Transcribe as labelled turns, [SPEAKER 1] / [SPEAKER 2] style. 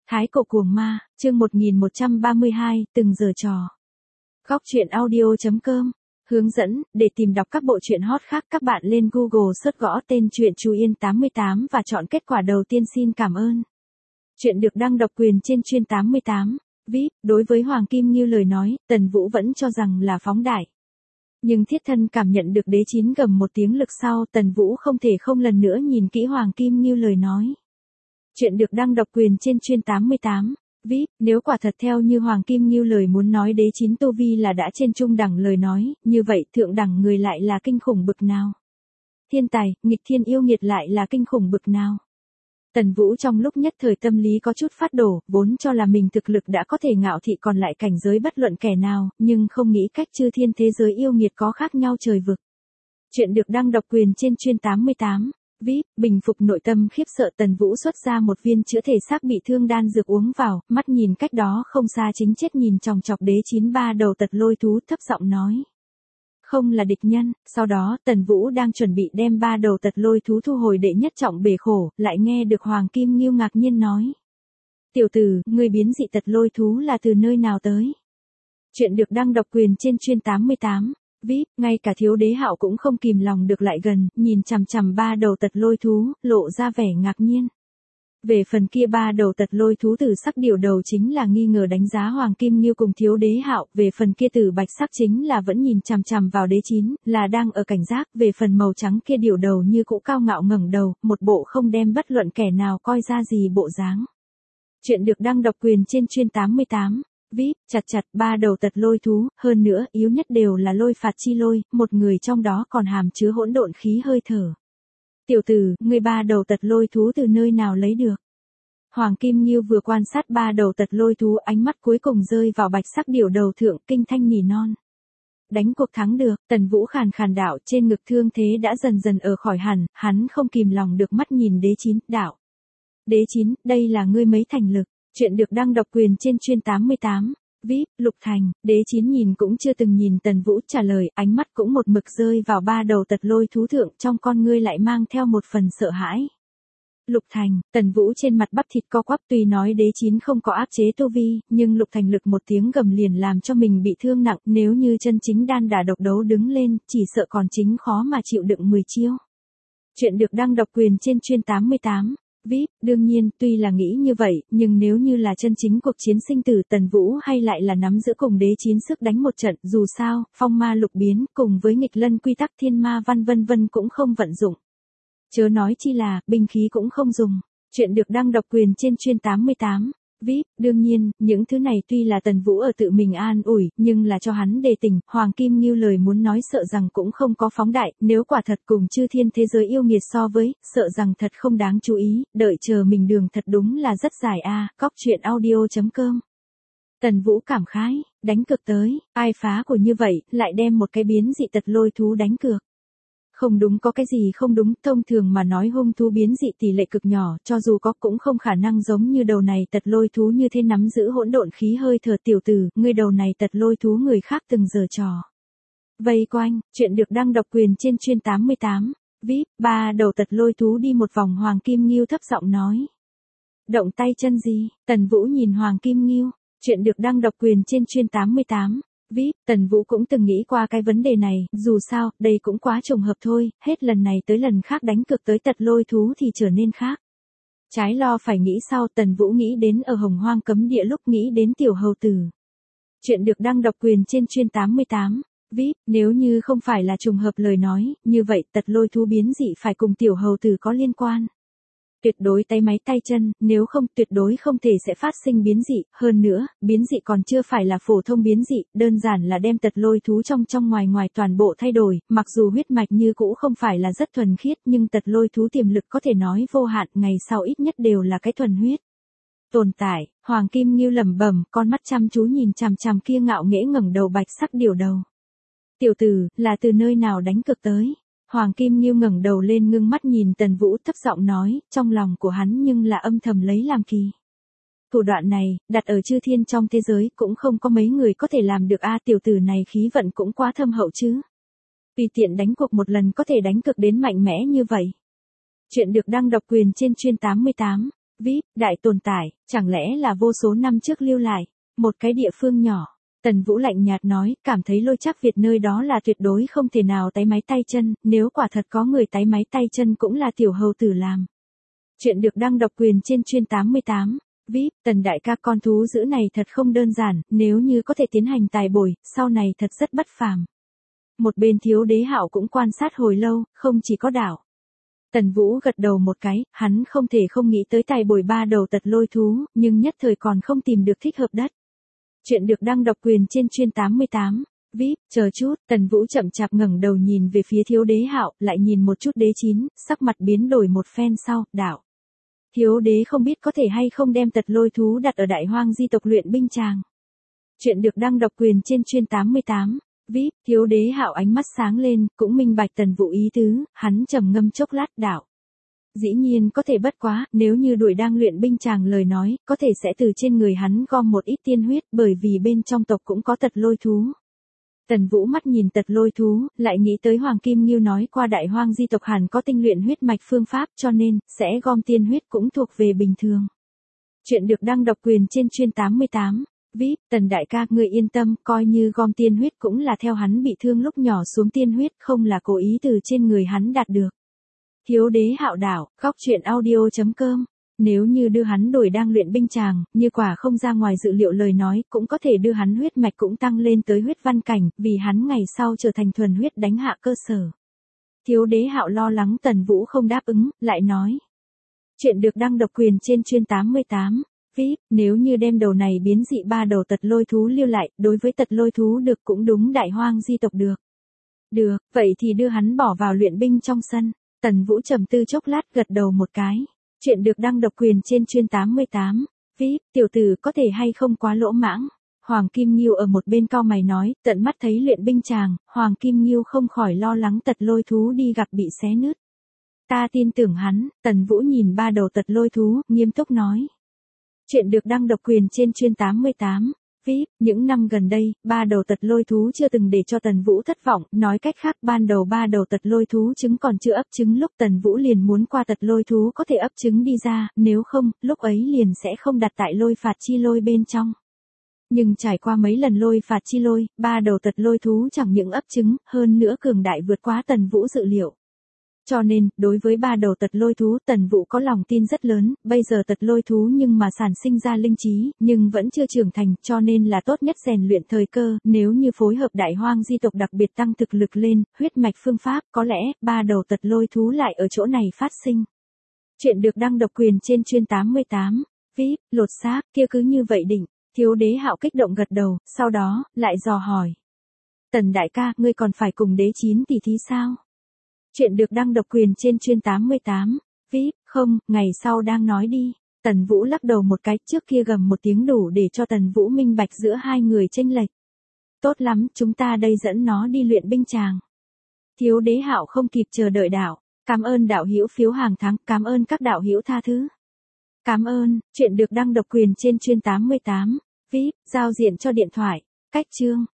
[SPEAKER 1] Thái cổ cuồng ma, chương 1132, từng giờ trò. Góc truyện audio.com. Hướng dẫn, để tìm đọc các bộ truyện hot khác các bạn lên Google search gõ tên truyện Chú Yên 88 và chọn kết quả đầu tiên. Xin cảm ơn. Chuyện được đăng độc quyền trên Chuyên 88. VIP, đối với Hoàng Kim Ngưu lời nói, Tần Vũ vẫn cho rằng là phóng đại. Nhưng thiết thân cảm nhận được đế chín gầm một tiếng lực sau, Tần Vũ không thể không lần nữa nhìn kỹ Hoàng Kim Ngưu lời nói. Chuyện được đăng độc quyền trên Chuyên 88. VIP, nếu quả thật theo như Hoàng Kim Ngưu lời muốn nói đế chín tu vi là đã trên trung đẳng lời nói, như vậy thượng đẳng người lại là kinh khủng bực nào? Thiên tài, nghịch thiên yêu nghiệt lại là kinh khủng bực nào? Tần Vũ trong lúc nhất thời tâm lý có chút phát đổ, vốn cho là mình thực lực đã có thể ngạo thị còn lại cảnh giới bất luận kẻ nào, nhưng không nghĩ cách chư thiên thế giới yêu nghiệt có khác nhau trời vực. Chuyện được đăng độc quyền trên Chuyên 88. VIP, bình phục nội tâm khiếp sợ, Tần Vũ xuất ra một viên chữa thể xác bị thương đan dược uống vào, mắt nhìn cách đó không xa chính chết nhìn chòng chọc đế chín ba đầu tật lôi thú, thấp giọng nói. Không là địch nhân. Sau đó Tần Vũ đang chuẩn bị đem ba đầu tật lôi thú thu hồi đệ nhất trọng bể khổ, lại nghe được Hoàng Kim Ngưu ngạc nhiên nói. Tiểu tử, người biến dị tật lôi thú là từ nơi nào tới? Chuyện được đăng độc quyền trên Chuyên 88. VIP, ngay cả Thiếu Đế Hạo cũng không kìm lòng được lại gần, nhìn chằm chằm ba đầu tật lôi thú, lộ ra vẻ ngạc nhiên. Về phần kia ba đầu tật lôi thú tử sắc điều đầu chính là nghi ngờ đánh giá Hoàng Kim Ngưu cùng Thiếu Đế Hạo, về phần kia tử bạch sắc chính là vẫn nhìn chằm chằm vào đế chín, là đang ở cảnh giác, về phần màu trắng kia điều đầu như cũ cao ngạo ngẩng đầu, một bộ không đem bất luận kẻ nào coi ra gì bộ dáng. Chuyện được đăng độc quyền trên Chuyên 88. VIP, chặt ba đầu tật lôi thú, hơn nữa yếu nhất đều là lôi phạt chi lôi, một người trong đó còn hàm chứa hỗn độn khí hơi thở. Tiểu tử, người ba đầu tật lôi thú từ nơi nào lấy được? Hoàng Kim Ngưu vừa quan sát ba đầu tật lôi thú, ánh mắt cuối cùng rơi vào bạch sắc điểu đầu thượng, kinh thanh nỉ non. Đánh cuộc thắng được. Tần Vũ khàn khàn đạo, trên ngực thương thế đã dần dần ở khỏi hẳn, hắn không kìm lòng được mắt nhìn đế chín, đạo. Đế chín, đây là ngươi mấy thành lực. Chuyện được đăng độc quyền trên Chuyên 88. VIP, Lục Thành, đế chín nhìn cũng chưa từng nhìn Tần Vũ trả lời, ánh mắt cũng một mực rơi vào ba đầu tật lôi thú thượng, trong con ngươi lại mang theo một phần sợ hãi. Lục Thành, Tần Vũ trên mặt bắp thịt co quắp, tuy nói đế chín không có áp chế tu vi, nhưng Lục Thành lực một tiếng gầm liền làm cho mình bị thương nặng, nếu như chân chính đan đả độc đấu đứng lên, chỉ sợ còn chính khó mà chịu đựng 10 chiêu. Chuyện được đăng độc quyền trên Chuyên 88. VIP, đương nhiên, tuy là nghĩ như vậy, nhưng nếu như là chân chính cuộc chiến sinh tử, Tần Vũ hay lại là nắm giữ cùng đế chín sức đánh một trận, dù sao, phong ma lục biến, cùng với nghịch lân quy tắc thiên ma văn vân vân cũng không vận dụng. Chớ nói chi là, binh khí cũng không dùng. Chuyện được đăng độc quyền trên Chuyên 88. VIP, đương nhiên, những thứ này tuy là Tần Vũ ở tự mình an ủi, nhưng là cho hắn đề tỉnh, Hoàng Kim Ngưu lời muốn nói sợ rằng cũng không có phóng đại, nếu quả thật cùng chư thiên thế giới yêu nghiệt so với, sợ rằng thật không đáng chú ý, đợi chờ mình đường thật đúng là rất dài a. Góc truyện audio.com. Tần Vũ cảm khái, đánh cược tới, ai phá của như vậy, lại đem một cái biến dị tật lôi thú đánh cược. Không đúng, có cái gì không đúng, thông thường mà nói hung thú biến dị tỷ lệ cực nhỏ, cho dù có cũng không khả năng giống như đầu này tật lôi thú như thế nắm giữ hỗn độn khí hơi thở. Tiểu tử, ngươi đầu này tật lôi thú người khác từng giờ trò. Vây quanh, chuyện được đăng độc quyền trên Chuyên 88. VIP, ba đầu tật lôi thú đi một vòng, Hoàng Kim Ngưu thấp giọng nói. Động tay chân gì? Tần Vũ nhìn Hoàng Kim Ngưu. Chuyện được đăng độc quyền trên Chuyên 88. VIP, Tần Vũ cũng từng nghĩ qua cái vấn đề này, dù sao, đây cũng quá trùng hợp thôi, hết lần này tới lần khác đánh cược tới tật lôi thú thì trở nên khác. Trái lo phải nghĩ sau, Tần Vũ nghĩ đến ở Hồng Hoang cấm địa lúc nghĩ đến tiểu hầu tử. Chuyện được đăng độc quyền trên Chuyên 88. VIP, nếu như không phải là trùng hợp lời nói, như vậy tật lôi thú biến dị phải cùng tiểu hầu tử có liên quan. Tuyệt đối tay máy tay chân, nếu không tuyệt đối không thể sẽ phát sinh biến dị, hơn nữa, biến dị còn chưa phải là phổ thông biến dị, đơn giản là đem tật lôi thú trong ngoài toàn bộ thay đổi, mặc dù huyết mạch như cũ không phải là rất thuần khiết, nhưng tật lôi thú tiềm lực có thể nói vô hạn, ngày sau ít nhất đều là cái thuần huyết tồn tại. Hoàng Kim Ngưu lẩm bẩm, con mắt chăm chú nhìn chằm chằm kia ngạo nghễ ngẩng đầu bạch sắc điều đầu. Tiểu tử, là từ nơi nào đánh cược tới? Hoàng Kim Ngưu ngẩng đầu lên ngưng mắt nhìn Tần Vũ thấp giọng nói, trong lòng của hắn nhưng là âm thầm lấy làm kỳ. Thủ đoạn này, đặt ở chư thiên trong thế giới cũng không có mấy người có thể làm được a. Tiểu tử này khí vận cũng quá thâm hậu chứ. Tùy tiện đánh cuộc một lần có thể đánh cực đến mạnh mẽ như vậy. Chuyện được đăng độc quyền trên Chuyên 88. VIP, đại tồn tại, chẳng lẽ là vô số năm trước lưu lại, một cái địa phương nhỏ. Tần Vũ lạnh nhạt nói, cảm thấy Lôi Trác Việt nơi đó là tuyệt đối không thể nào táy máy tay chân, nếu quả thật có người táy máy tay chân cũng là tiểu hầu tử làm. Chuyện được đăng độc quyền trên chuyên 88. VIP, Tần đại ca, con thú dữ này thật không đơn giản, nếu như có thể tiến hành tài bồi, sau này thật rất bất phàm. Một bên Thiếu Đế Hạo cũng quan sát hồi lâu, không chỉ có đảo. Tần Vũ gật đầu một cái, hắn không thể không nghĩ tới tài bồi 3 đầu tật lôi thú, nhưng nhất thời còn không tìm được thích hợp đất. Chuyện được đăng độc quyền trên chuyên 88. VIP, chờ chút, Tần Vũ chậm chạp ngẩng đầu nhìn về phía Thiếu Đế Hạo, lại nhìn một chút Đế Chín, sắc mặt biến đổi một phen sau, đảo. Thiếu đế không biết có thể hay không đem tật lôi thú đặt ở Đại Hoang Di tộc luyện binh tràng. Chuyện được đăng độc quyền trên chuyên 88. VIP, Thiếu Đế Hạo ánh mắt sáng lên, cũng minh bạch Tần Vũ ý tứ, hắn trầm ngâm chốc lát, đảo. Dĩ nhiên có thể, bất quá, nếu như đuổi đang luyện binh tràng lời nói, có thể sẽ từ trên người hắn gom một ít tiên huyết, bởi vì bên trong tộc cũng có tật lôi thú. Tần Vũ mắt nhìn tật lôi thú, lại nghĩ tới Hoàng Kim Ngưu nói qua Đại Hoang Di tộc hẳn có tinh luyện huyết mạch phương pháp, cho nên, sẽ gom tiên huyết cũng thuộc về bình thường. Chuyện được đăng độc quyền trên chuyên 88. VIP, Tần đại ca, ngươi yên tâm, coi như gom tiên huyết cũng là theo hắn bị thương lúc nhỏ xuống tiên huyết, không là cố ý từ trên người hắn đạt được. Thiếu Đế Hạo đảo, góc chuyện audio.com. Nếu như đưa hắn đổi đang luyện binh tràng, như quả không ra ngoài dự liệu lời nói, cũng có thể đưa hắn huyết mạch cũng tăng lên tới huyết văn cảnh, vì hắn ngày sau trở thành thuần huyết đánh hạ cơ sở. Thiếu Đế Hạo lo lắng Tần Vũ không đáp ứng, lại nói. Chuyện được đăng độc quyền trên chuyên 88. VIP, nếu như đem đầu này biến dị 3 đầu tật lôi thú lưu lại, đối với tật lôi thú được cũng đúng Đại Hoang Di tộc được. Được, vậy thì đưa hắn bỏ vào luyện binh trong sân. Tần Vũ trầm tư chốc lát, gật đầu một cái. Chuyện được đăng độc quyền trên chuyên 88. VIP, tiểu tử có thể hay không quá lỗ mãng. Hoàng Kim Ngưu ở một bên cau mày nói, tận mắt thấy luyện binh tràng, Hoàng Kim Ngưu không khỏi lo lắng tật lôi thú đi gặp bị xé nứt. Ta tin tưởng hắn. Tần Vũ nhìn 3 đầu tật lôi thú, nghiêm túc nói. Chuyện được đăng độc quyền trên chuyên 88. VIP, những năm gần đây, 3 đầu tật lôi thú chưa từng để cho Tần Vũ thất vọng, nói cách khác ban đầu 3 đầu tật lôi thú trứng còn chưa ấp trứng lúc Tần Vũ liền muốn qua tật lôi thú có thể ấp trứng đi ra, nếu không, lúc ấy liền sẽ không đặt tại lôi phạt chi lôi bên trong. Nhưng trải qua mấy lần lôi phạt chi lôi, 3 đầu tật lôi thú chẳng những ấp trứng, hơn nữa cường đại vượt quá Tần Vũ dự liệu. Cho nên, đối với 3 đầu tật lôi thú, Tần Vũ có lòng tin rất lớn, bây giờ tật lôi thú nhưng mà sản sinh ra linh trí, nhưng vẫn chưa trưởng thành, cho nên là tốt nhất rèn luyện thời cơ, nếu như phối hợp Đại Hoang Di tộc đặc biệt tăng thực lực lên, huyết mạch phương pháp, có lẽ, 3 đầu tật lôi thú lại ở chỗ này phát sinh. Chuyện được đăng độc quyền trên chuyên 88. VIP, lột xác, kia cứ như vậy định. Thiếu Đế Hạo kích động gật đầu, sau đó, lại dò hỏi. Tần đại ca, ngươi còn phải cùng Đế Chín tỷ thí sao? Chuyện được đăng độc quyền trên chuyên 88. VIP, không, ngày sau đang nói đi. Tần Vũ lắc đầu một cái, trước kia gầm một tiếng đủ để cho Tần Vũ minh bạch giữa hai người chênh lệch. Tốt lắm, chúng ta đây dẫn nó đi luyện binh tràng. Thiếu Đế Hạo không kịp chờ đợi đạo. Cảm ơn đạo hữu phiếu hàng tháng, cảm ơn các đạo hữu tha thứ. Cảm ơn. Chuyện được đăng độc quyền trên chuyên 88. VIP, giao diện cho điện thoại. Cách chương.